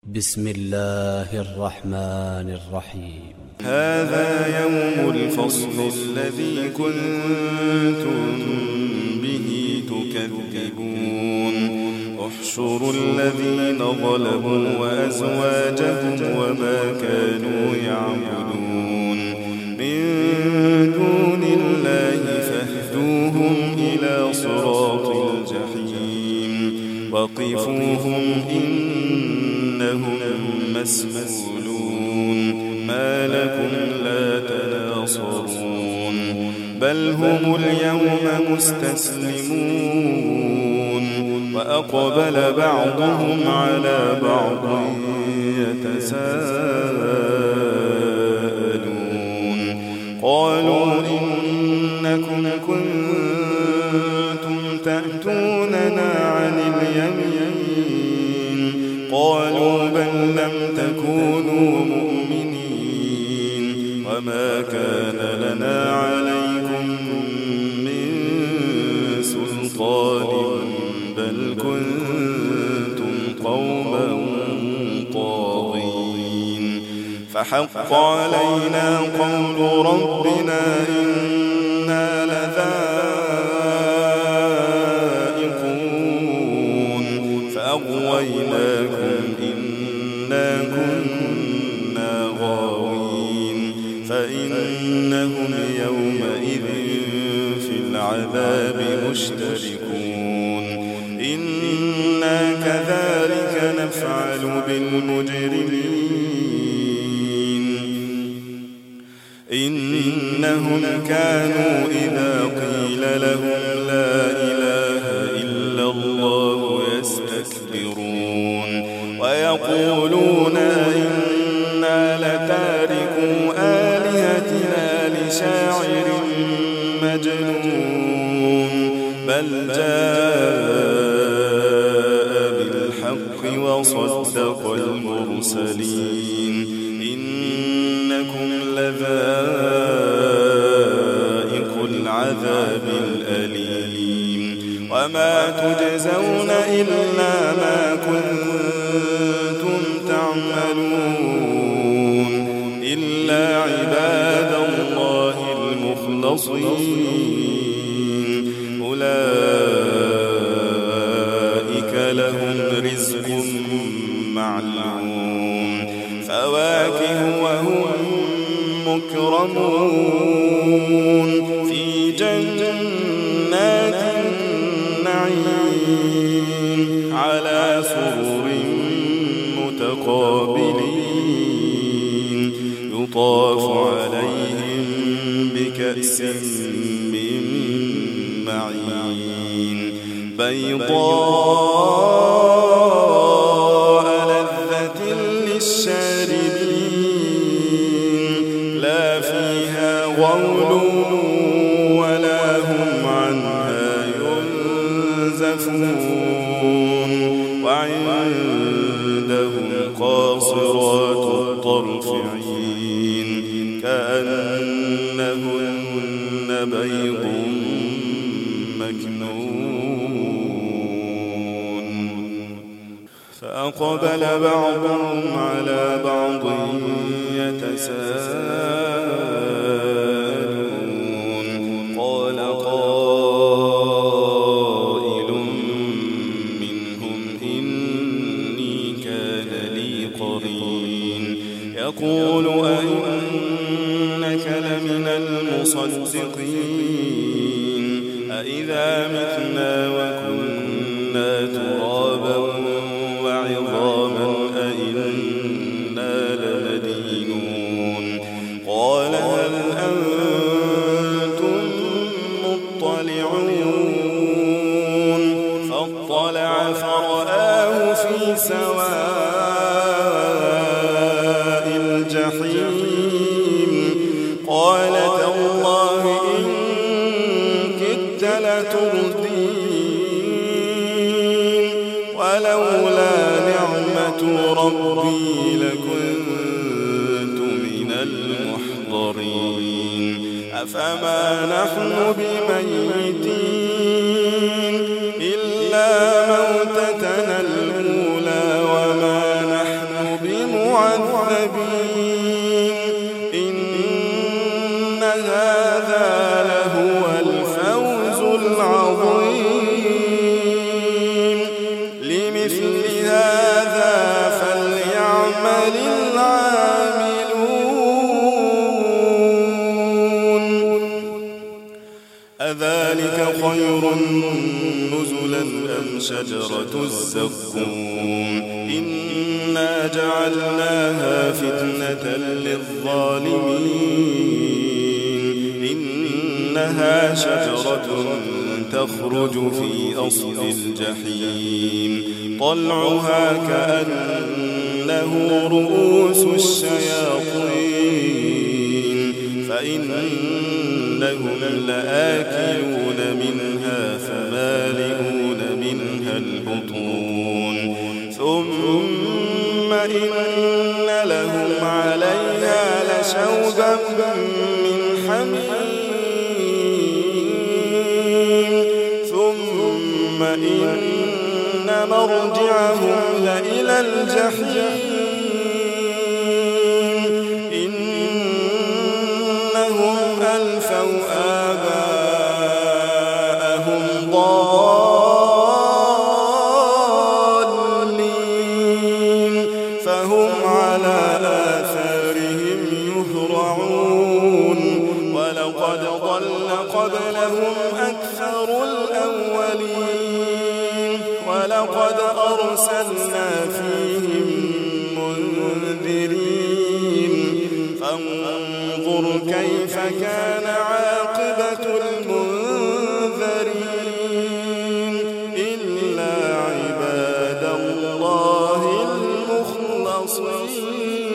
بسم الله الرحمن الرحيم. هذا يوم الفصل الذي كنتم به تكذبون. احشروا الذين ظلموا وأزواجهم وما كانوا يعبدون من دون الله فاهدوهم إلى صراط الجحيم وقفوهم إنهم مسؤولون. ما لكم لا تناصرون بل هم اليوم مستسلمون. وأقبل بعضهم على بعض يتساءلون. قالوا إنكم كنتم تأتوننا عن اليمين قالوا بل لم تكونوا مؤمنين وما كان لنا عليكم من سلطان بل كنتم قوما طاغين. فحق علينا قول ربنا إنا لذائقون فأغويناكم إنا كنا غاوين. فإنهم يومئذ في العذاب مشتركون. إنا كذلك نفعل بالمجرمين. إنهم كانوا إذا قيل لهم لا إله إلا الله يستكبرون ويقولون إنا لتاركو آلهتنا لشاعر مجنون بل جاء بالحق وصدق المرسلين. إنكم لذائق العذاب الأليم وما تجزون إلا ما كنتم تعملون إلا عباد الله المخلصين أولئك لهم رزق معلوم فواكه وهم مكرمون في جنات النعيم على سرر متقابلين يطاف عليهم بكأس من معين بيضاء لذة للشاربين لا فيها غول ولا هم عنها ينزفون. وعندهم قاصرات الطرف عين كأنهن بيض مكنون. فأقبل بعضهم على بعض يتساءلون. قال قائل منهم إني كان لي قرين يقول أئنك لمن المصدقين أئذا متنا وكنا ترابا وعظاما أئنا لمدينون. قال هل أنتم مطلعون فاطلع فرآه في سواء الجحيم قال تالله إن كدت لتردين ولولا نعمة ربي لكنت من المحضرين. أفما نحن بميتين إلا موتتنا الأولى وما نحن المعذبين إن هذا لهو الفوز العظيم لمثل هذا فليعمل العاملون أذلك خير نزلا أم شجرة الزقوم إنا جعلناها فتنة للظالمين إنها شجرة تخرج في أصل الجحيم طلعها كأنه رؤوس الشياطين فإنهم لآكلون منها فمالئون منها البطون ثم إن لهم عليها لشوبا من حميم ثم إن مرجعهم لإلى الجحيم إنهم ألفوا آباءهم ضالين فهم على آثارهم يهرعون ولقد ضل قبلهم أكثر الأولين ولقد أرسلنا فيهم منذرين فانظر كيف كان عاقبة المنذرين إلا عباد الله المخلصين